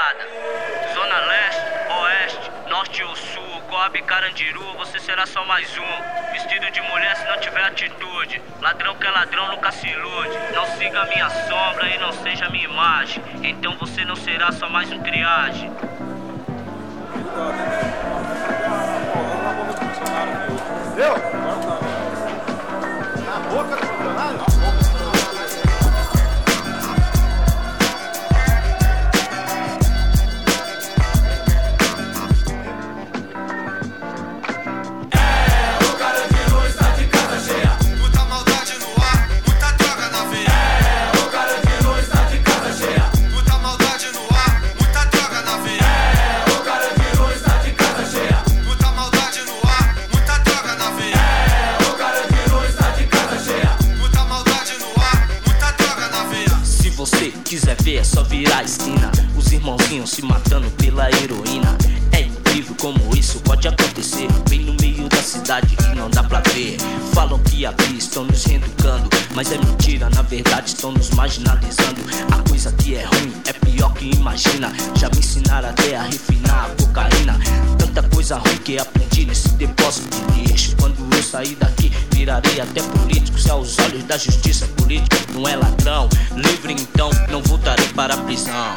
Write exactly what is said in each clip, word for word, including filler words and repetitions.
rapaziada. Zona Leste, Oeste, Norte ou Sul, Coab, Carandiru, você será só mais um. Vestido de mulher se não tiver atitude. Ladrão que é ladrão nunca se ilude. Não siga minha sombra e não seja minha imagem. Então você não será só mais um triagem. Deu? Na boca do funcionário? Quiser ver, é só virar a esquina. Os irmãozinhos se matando pela heroína. É incrível como isso pode acontecer. Bem no meio da cidade que não dá pra ver. Falam que aqui estão nos reeducando, mas é mentira, na verdade estão nos marginalizando. A coisa que é ruim é pior que imagina. Já me ensinaram até a refinar a cocaína. Tanta coisa ruim que aprendi nesse depósito de lixo. Quando eu sair daqui, virarei até político. Se aos olhos da justiça política não é ladrão, livre então, não voltarei para a prisão.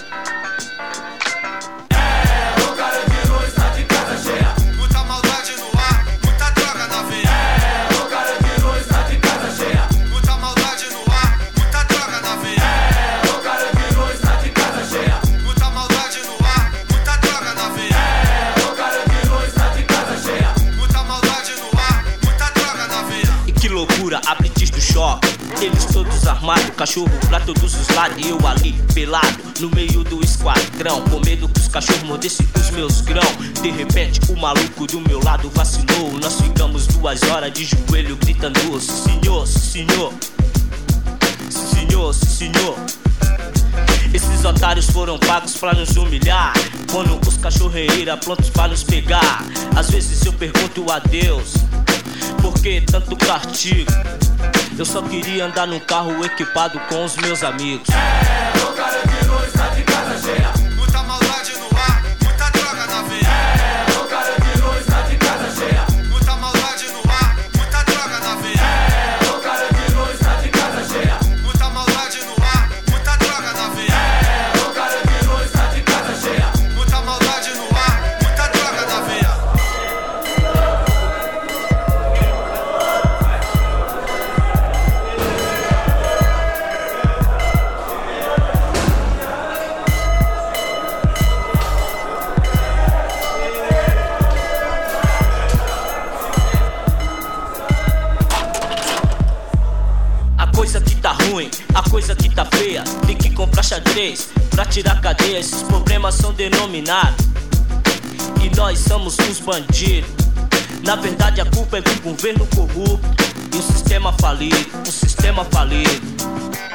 Abrites do choque, eles todos armados, cachorro pra todos os lados. E eu ali, pelado, no meio do esquadrão, com medo que os cachorros mordessem os meus grãos. De repente, o maluco do meu lado vacilou. Nós ficamos duas horas de joelho gritando: senhor, senhor, senhor, senhor. Esses otários foram pagos pra nos humilhar, quando os cachorreiros prontos pra nos pegar. Às vezes eu pergunto a Deus, por que tanto castigo? Eu só queria andar num carro equipado com os meus amigos. É, o cara de luz tá de casa cheia. Muita maldade no ar, muita droga na veia. É, o cara de luz tá de casa cheia. Muita maldade no ar, muita droga na veia. É, o cara de luz tá de casa cheia. Muita maldade no ar, muita droga na veia. É, o cara de luz tá de casa cheia. Muita maldade no ar, muita droga na veia. A coisa que tá ruim, a coisa que tá feia, tem que comprar xadrez pra tirar cadeia. Esses problemas são denominados e nós somos os bandidos. Na verdade a culpa é do governo corrupto e um sistema falido, um sistema falido.